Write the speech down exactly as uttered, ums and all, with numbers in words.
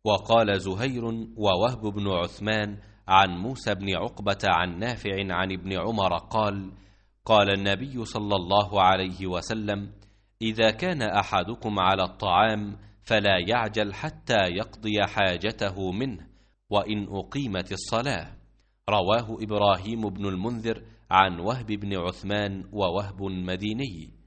وقال زهير ووهب بن عثمان عن موسى بن عقبة عن نافع عن ابن عمر قال: قال النبي صلى الله عليه وسلم: إذا كان أحدكم على الطعام فلا يعجل حتى يقضي حاجته منه وإن أقيمت الصلاة. رواه إبراهيم بن المنذر عن وهب بن عثمان ووهب مديني.